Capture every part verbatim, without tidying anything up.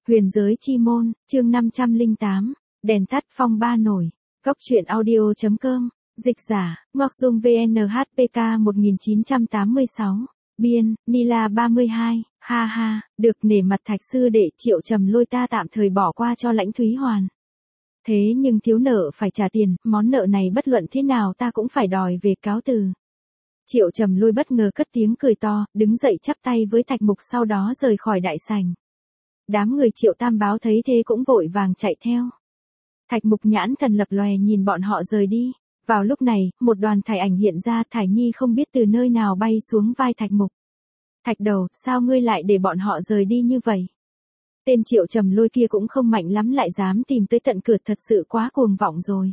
Huyền giới chi môn, chương năm trăm lẻ tám, đèn tắt phong ba nổi. Góc truyện audio.com, dịch giả, Ngoặc Dung vê en hát pê ca một nghìn chín trăm tám mươi sáu, biên, Nila ba mươi hai, ha ha, được nể mặt Thạch sư đệ Triệu Trầm Lôi ta tạm thời bỏ qua cho Lãnh Thúy Hoàn. Thế nhưng thiếu nợ phải trả tiền, món nợ này bất luận thế nào ta cũng phải đòi về, cáo từ. Triệu Trầm Lôi bất ngờ cất tiếng cười to, đứng dậy chắp tay với Thạch Mục, sau đó rời khỏi đại sảnh. Đám người Triệu Tam Báo thấy thế cũng vội vàng chạy theo. Thạch Mục nhãn thần lập lòe nhìn bọn họ rời đi. Vào lúc này, một đoàn thải ảnh hiện ra, Thải Nhi không biết từ nơi nào bay xuống vai Thạch Mục. Thạch đầu, sao ngươi lại để bọn họ rời đi như vậy? Tên Triệu Trầm Lôi kia cũng không mạnh lắm lại dám tìm tới tận cửa, thật sự quá cuồng vọng rồi.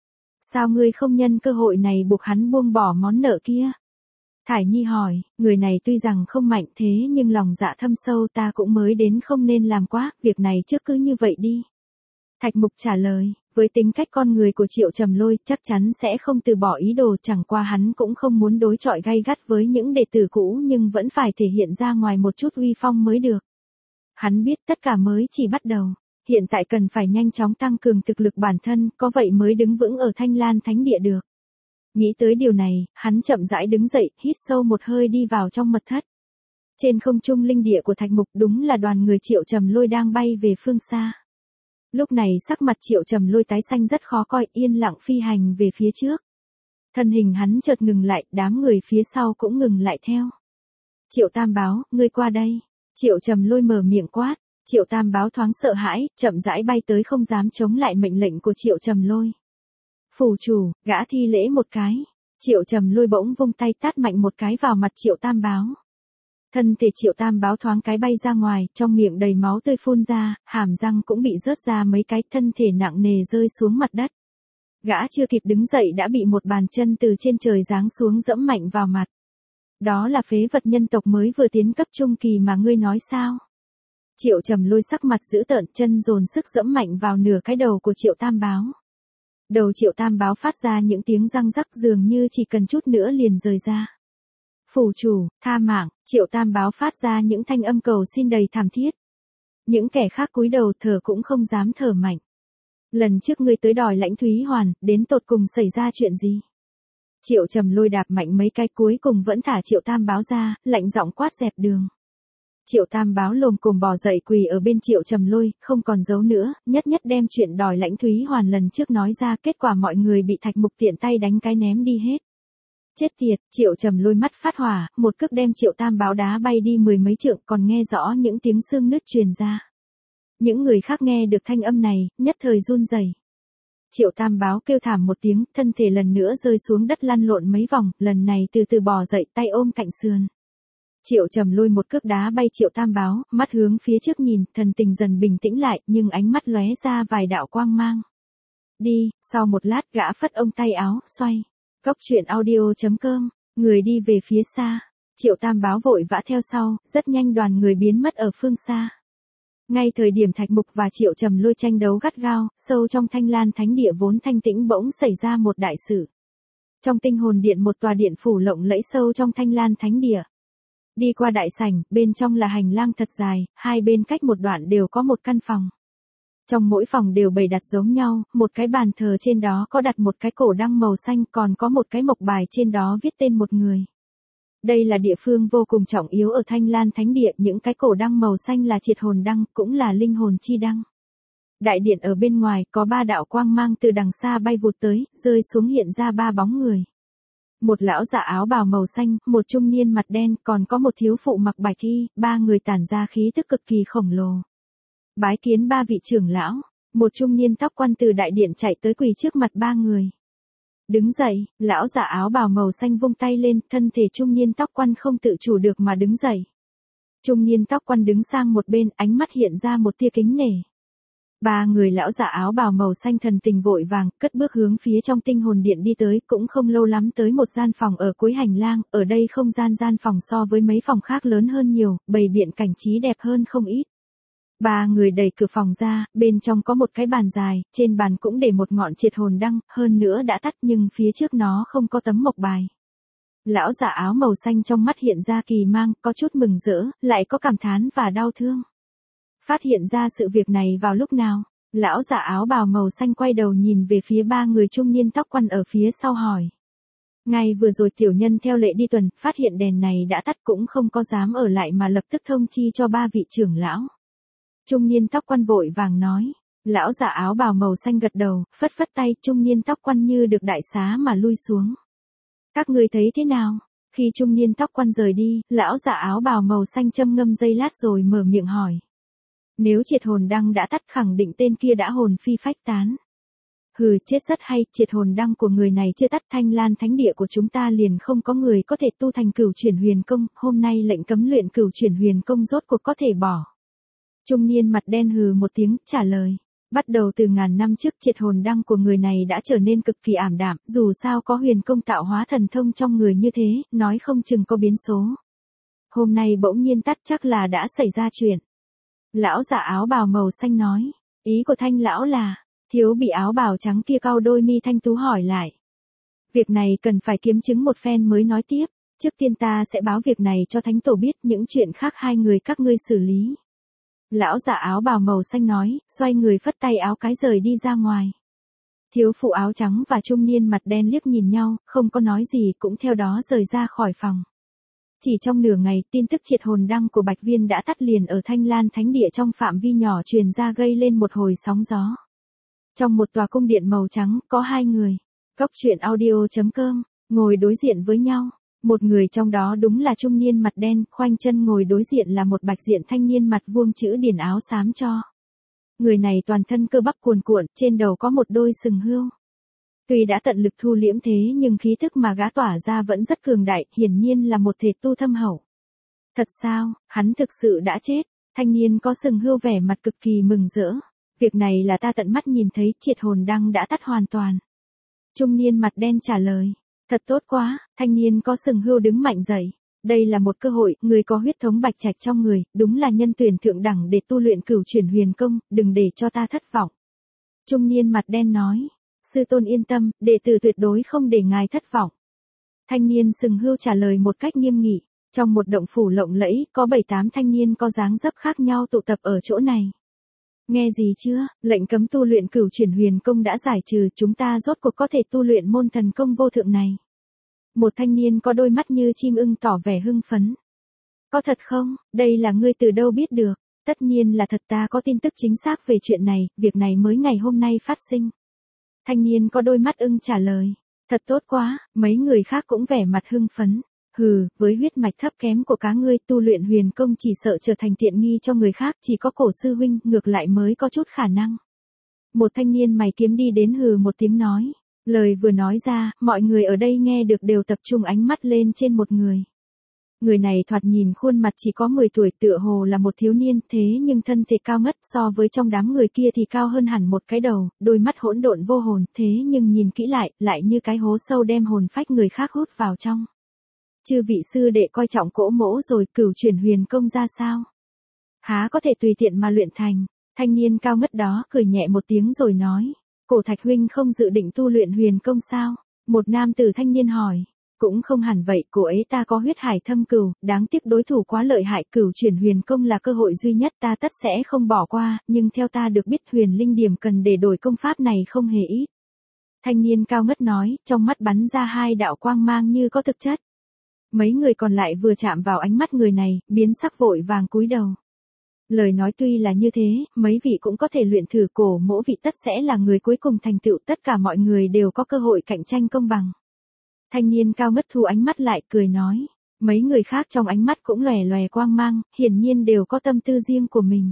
Sao ngươi không nhân cơ hội này buộc hắn buông bỏ món nợ kia? Thải Nhi hỏi, người này tuy rằng không mạnh thế nhưng lòng dạ thâm sâu, ta cũng mới đến không nên làm quá, việc này trước cứ như vậy đi. Thạch Mục trả lời, với tính cách con người của Triệu Trầm Lôi chắc chắn sẽ không từ bỏ ý đồ, chẳng qua hắn cũng không muốn đối chọi gay gắt với những đệ tử cũ nhưng vẫn phải thể hiện ra ngoài một chút uy phong mới được. Hắn biết tất cả mới chỉ bắt đầu, hiện tại cần phải nhanh chóng tăng cường thực lực bản thân, có vậy mới đứng vững ở Thanh Lan Thánh Địa được. Nghĩ tới điều này, hắn chậm rãi đứng dậy, hít sâu một hơi đi vào trong mật thất. Trên không trung linh địa của Thạch Mục đúng là đoàn người Triệu Trầm Lôi đang bay về phương xa. Lúc này sắc mặt Triệu Trầm Lôi tái xanh rất khó coi, yên lặng phi hành về phía trước. Thân hình hắn chợt ngừng lại, đám người phía sau cũng ngừng lại theo. Triệu Tam Báo, ngươi qua đây. Triệu Trầm Lôi mở miệng quát. Triệu Tam Báo thoáng sợ hãi, chậm rãi bay tới, không dám chống lại mệnh lệnh của Triệu Trầm Lôi. Phủ chủ, gã thi lễ một cái. Triệu Trầm Lôi bỗng vung tay tát mạnh một cái vào mặt Triệu Tam Báo. Thân thể Triệu Tam Báo thoáng cái bay ra ngoài, trong miệng đầy máu tươi phun ra, hàm răng cũng bị rớt ra mấy cái, thân thể nặng nề rơi xuống mặt đất. Gã chưa kịp đứng dậy đã bị một bàn chân từ trên trời giáng xuống dẫm mạnh vào mặt. Đó là phế vật nhân tộc mới vừa tiến cấp trung kỳ mà ngươi nói sao? Triệu Trầm Lôi sắc mặt dữ tợn, chân dồn sức dẫm mạnh vào nửa cái đầu của Triệu Tam Báo. Đầu Triệu Tam Báo phát ra những tiếng răng rắc, dường như chỉ cần chút nữa liền rời ra. Phủ chủ, tha mạng, Triệu Tam Báo phát ra những thanh âm cầu xin đầy thảm thiết. Những kẻ khác cúi đầu thở cũng không dám thở mạnh. Lần trước ngươi tới đòi Lãnh Thúy Hoàn, đến tột cùng xảy ra chuyện gì? Triệu Trầm Lôi đạp mạnh mấy cái cuối cùng vẫn thả Triệu Tam Báo ra, lạnh giọng quát dẹp đường. Triệu Tam Báo lồm cồm bò dậy quỳ ở bên Triệu Trầm Lôi, không còn giấu nữa, nhất nhất đem chuyện đòi Lãnh Thúy Hoàn lần trước nói ra, kết quả mọi người bị Thạch Mục tiện tay đánh cái ném đi hết. Chết tiệt, Triệu Trầm Lôi mắt phát hỏa, một cước đem Triệu Tam Báo đá bay đi mười mấy trượng, còn nghe rõ những tiếng xương nứt truyền ra. Những người khác nghe được thanh âm này, nhất thời run rẩy. Triệu Tam Báo kêu thảm một tiếng, thân thể lần nữa rơi xuống đất lăn lộn mấy vòng, lần này từ từ bò dậy, tay ôm cạnh sườn. Triệu Trầm Lôi một cước đá bay Triệu Tam Báo, mắt hướng phía trước nhìn, thần tình dần bình tĩnh lại, nhưng ánh mắt lóe ra vài đạo quang mang. Đi, sau một lát gã phất ông tay áo, xoay. Góc truyện audio.com, người đi về phía xa. Triệu Tam Báo vội vã theo sau, rất nhanh đoàn người biến mất ở phương xa. Ngay thời điểm Thạch Mục và Triệu Trầm Lôi tranh đấu gắt gao, sâu trong Thanh Lan Thánh Địa vốn thanh tĩnh bỗng xảy ra một đại sự. Trong tinh hồn điện, một tòa điện phủ lộng lẫy sâu trong Thanh Lan Thánh Địa. Đi qua đại sảnh, bên trong là hành lang thật dài, hai bên cách một đoạn đều có một căn phòng. Trong mỗi phòng đều bày đặt giống nhau, một cái bàn thờ trên đó có đặt một cái cổ đăng màu xanh, còn có một cái mộc bài trên đó viết tên một người. Đây là địa phương vô cùng trọng yếu ở Thanh Lan Thánh Địa, những cái cổ đăng màu xanh là triệt hồn đăng, cũng là linh hồn chi đăng. Đại điện ở bên ngoài có ba đạo quang mang từ đằng xa bay vụt tới, rơi xuống hiện ra ba bóng người. Một lão giả áo bào màu xanh, một trung niên mặt đen, còn có một thiếu phụ mặc bạch y, ba người tản ra khí tức cực kỳ khổng lồ. Bái kiến ba vị trưởng lão, một trung niên tóc quan từ đại điện chạy tới quỳ trước mặt ba người. Đứng dậy, lão giả áo bào màu xanh vung tay lên, thân thể trung niên tóc quan không tự chủ được mà đứng dậy. Trung niên tóc quan đứng sang một bên, ánh mắt hiện ra một tia kính nể. Ba người lão giả áo bào màu xanh thần tình vội vàng, cất bước hướng phía trong tinh hồn điện đi tới, cũng không lâu lắm tới một gian phòng ở cuối hành lang, ở đây không gian gian phòng so với mấy phòng khác lớn hơn nhiều, bày biện cảnh trí đẹp hơn không ít. Ba người đẩy cửa phòng ra, bên trong có một cái bàn dài, trên bàn cũng để một ngọn triệt hồn đăng, hơn nữa đã tắt nhưng phía trước nó không có tấm mộc bài. Lão giả áo màu xanh trong mắt hiện ra kỳ mang, có chút mừng rỡ, lại có cảm thán và đau thương. Phát hiện ra sự việc này vào lúc nào, lão giả áo bào màu xanh quay đầu nhìn về phía ba người trung niên tóc quăn ở phía sau hỏi. Ngay vừa rồi tiểu nhân theo lệ đi tuần, phát hiện đèn này đã tắt cũng không có dám ở lại mà lập tức thông chi cho ba vị trưởng lão. Trung niên tóc quăn vội vàng nói. Lão giả áo bào màu xanh gật đầu, phất phất tay, trung niên tóc quăn như được đại xá mà lui xuống. Các người thấy thế nào? Khi trung niên tóc quăn rời đi, lão giả áo bào màu xanh châm ngâm giây lát rồi mở miệng hỏi. Nếu triệt hồn đăng đã tắt khẳng định tên kia đã hồn phi phách tán. Hừ, chết rất hay, triệt hồn đăng của người này chưa tắt, Thanh Lan thánh địa của chúng ta liền không có người có thể tu thành cửu chuyển huyền công, hôm nay lệnh cấm luyện cửu chuyển huyền công rốt cuộc có thể bỏ. Trung niên mặt đen hừ một tiếng, trả lời. Bắt đầu từ ngàn năm trước triệt hồn đăng của người này đã trở nên cực kỳ ảm đạm, dù sao có huyền công tạo hóa thần thông trong người như thế, nói không chừng có biến số. Hôm nay bỗng nhiên tắt chắc là đã xảy ra chuyện. Lão giả áo bào màu xanh nói, ý của Thanh lão là, thiếu bị áo bào trắng kia cau đôi mi thanh tú hỏi lại. Việc này cần phải kiếm chứng một phen mới nói tiếp, trước tiên ta sẽ báo việc này cho thánh tổ biết, những chuyện khác hai người các ngươi xử lý. Lão giả áo bào màu xanh nói, xoay người phất tay áo cái rời đi ra ngoài. Thiếu phụ áo trắng và trung niên mặt đen liếc nhìn nhau, không có nói gì cũng theo đó rời ra khỏi phòng. Chỉ trong nửa ngày, tin tức triệt hồn đăng của Bạch Viên đã tắt liền ở Thanh Lan Thánh Địa trong phạm vi nhỏ truyền ra gây lên một hồi sóng gió. Trong một tòa cung điện màu trắng, có hai người. Cốc truyện audio chấm com, ngồi đối diện với nhau. Một người trong đó đúng là trung niên mặt đen, khoanh chân ngồi đối diện là một bạch diện thanh niên mặt vuông chữ điển áo xám cho. Người này toàn thân cơ bắp cuồn cuộn, trên đầu có một đôi sừng hươu. Tuy đã tận lực thu liễm thế nhưng khí thức mà gã tỏa ra vẫn rất cường đại, hiển nhiên là một thể tu thâm hậu. Thật sao, hắn thực sự đã chết, thanh niên có sừng hươu vẻ mặt cực kỳ mừng rỡ. Việc này là ta tận mắt nhìn thấy, triệt hồn đăng đã tắt hoàn toàn. Trung niên mặt đen trả lời. Thật tốt quá, thanh niên có sừng hươu đứng mạnh dậy. Đây là một cơ hội, người có huyết thống bạch trạch trong người, đúng là nhân tuyển thượng đẳng để tu luyện cửu chuyển huyền công, đừng để cho ta thất vọng. Trung niên mặt đen nói, sư tôn yên tâm, đệ tử tuyệt đối không để ngài thất vọng. Thanh niên sừng hươu trả lời một cách nghiêm nghị, trong một động phủ lộng lẫy, có bảy tám thanh niên có dáng dấp khác nhau tụ tập ở chỗ này. Nghe gì chưa, lệnh cấm tu luyện cửu chuyển huyền công đã giải trừ, chúng ta rốt cuộc có thể tu luyện môn thần công vô thượng này. Một thanh niên có đôi mắt như chim ưng tỏ vẻ hưng phấn. Có thật không, đây là ngươi từ đâu biết được, tất nhiên là thật, ta có tin tức chính xác về chuyện này, việc này mới ngày hôm nay phát sinh. Thanh niên có đôi mắt ưng trả lời, thật tốt quá, mấy người khác cũng vẻ mặt hưng phấn. Hừ, với huyết mạch thấp kém của cá ngươi tu luyện huyền công chỉ sợ trở thành tiện nghi cho người khác, chỉ có cổ sư huynh ngược lại mới có chút khả năng. Một thanh niên mày kiếm đi đến hừ một tiếng nói. Lời vừa nói ra, mọi người ở đây nghe được đều tập trung ánh mắt lên trên một người. Người này thoạt nhìn khuôn mặt chỉ có mười tuổi, tựa hồ là một thiếu niên, thế nhưng thân thể cao ngất, so với trong đám người kia thì cao hơn hẳn một cái đầu, đôi mắt hỗn độn vô hồn, thế nhưng nhìn kỹ lại, lại như cái hố sâu đem hồn phách người khác hút vào trong. Chư vị sư đệ coi trọng cỗ mỗ rồi, cửu chuyển huyền công ra sao? Há có thể tùy tiện mà luyện thành. Thanh niên cao ngất đó cười nhẹ một tiếng rồi nói. Cổ Thạch huynh không dự định tu luyện huyền công sao? Một nam tử thanh niên hỏi. Cũng không hẳn vậy, cô ấy ta có huyết hải thâm cừu, đáng tiếc đối thủ quá lợi hại, cửu chuyển huyền công là cơ hội duy nhất ta tất sẽ không bỏ qua, nhưng theo ta được biết huyền linh điểm cần để đổi công pháp này không hề ít. Thanh niên cao ngất nói, trong mắt bắn ra hai đạo quang mang như có thực chất. Mấy người còn lại vừa chạm vào ánh mắt người này, biến sắc vội vàng cúi đầu. Lời nói tuy là như thế, mấy vị cũng có thể luyện thử, cổ mỗ vị tất sẽ là người cuối cùng thành tựu, tất cả mọi người đều có cơ hội cạnh tranh công bằng. Thanh niên cao ngất thu ánh mắt lại cười nói, mấy người khác trong ánh mắt cũng lòe lòe quang mang, hiển nhiên đều có tâm tư riêng của mình.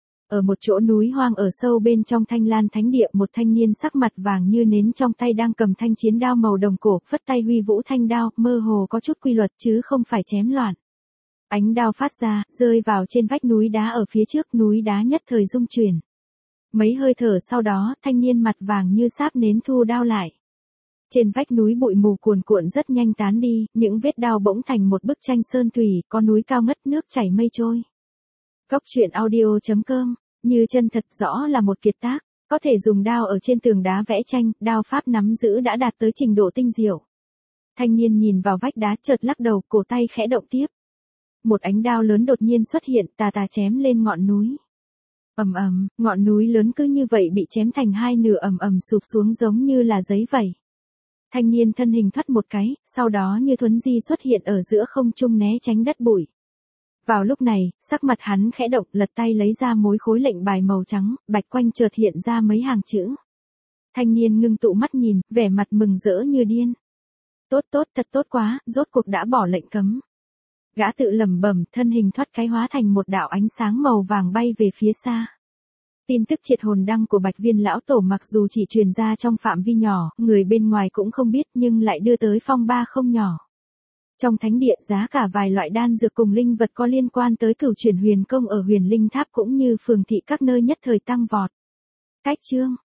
Ở một chỗ núi hoang ở sâu bên trong Thanh Lan Thánh Địa, một thanh niên sắc mặt vàng như nến trong tay đang cầm thanh chiến đao màu đồng cổ, phất tay huy vũ thanh đao, mơ hồ có chút quy luật chứ không phải chém loạn. Ánh đao phát ra, rơi vào trên vách núi đá ở phía trước, núi đá nhất thời rung chuyển. Mấy hơi thở sau đó, thanh niên mặt vàng như sáp nến thu đao lại. Trên vách núi bụi mù cuồn cuộn rất nhanh tán đi, những vết đao bỗng thành một bức tranh sơn thủy, có núi cao ngất nước chảy mây trôi. Cốc truyện audio chấm com, như chân thật rõ là một kiệt tác, có thể dùng đao ở trên tường đá vẽ tranh, đao pháp nắm giữ đã đạt tới trình độ tinh diệu. Thanh niên nhìn vào vách đá chợt lắc đầu, cổ tay khẽ động tiếp. Một ánh đao lớn đột nhiên xuất hiện, tà tà chém lên ngọn núi. Ầm ầm, ngọn núi lớn cứ như vậy bị chém thành hai nửa ầm ầm sụp xuống giống như là giấy vậy. Thanh niên thân hình thoát một cái, sau đó như thuấn di xuất hiện ở giữa không trung né tránh đất bụi. Vào lúc này, sắc mặt hắn khẽ động, lật tay lấy ra mối khối lệnh bài màu trắng, bạch quanh chợt hiện ra mấy hàng chữ. Thanh niên ngưng tụ mắt nhìn, vẻ mặt mừng rỡ như điên. Tốt tốt, thật tốt quá, rốt cuộc đã bỏ lệnh cấm. Gã tự lẩm bẩm, thân hình thoát cái hóa thành một đạo ánh sáng màu vàng bay về phía xa. Tin tức triệt hồn đăng của Bạch Viên lão tổ mặc dù chỉ truyền ra trong phạm vi nhỏ, người bên ngoài cũng không biết nhưng lại đưa tới phong ba không nhỏ. Trong thánh điện giá cả vài loại đan dược cùng linh vật có liên quan tới cửu chuyển huyền công ở huyền linh tháp cũng như phường thị các nơi nhất thời tăng vọt. Cách chương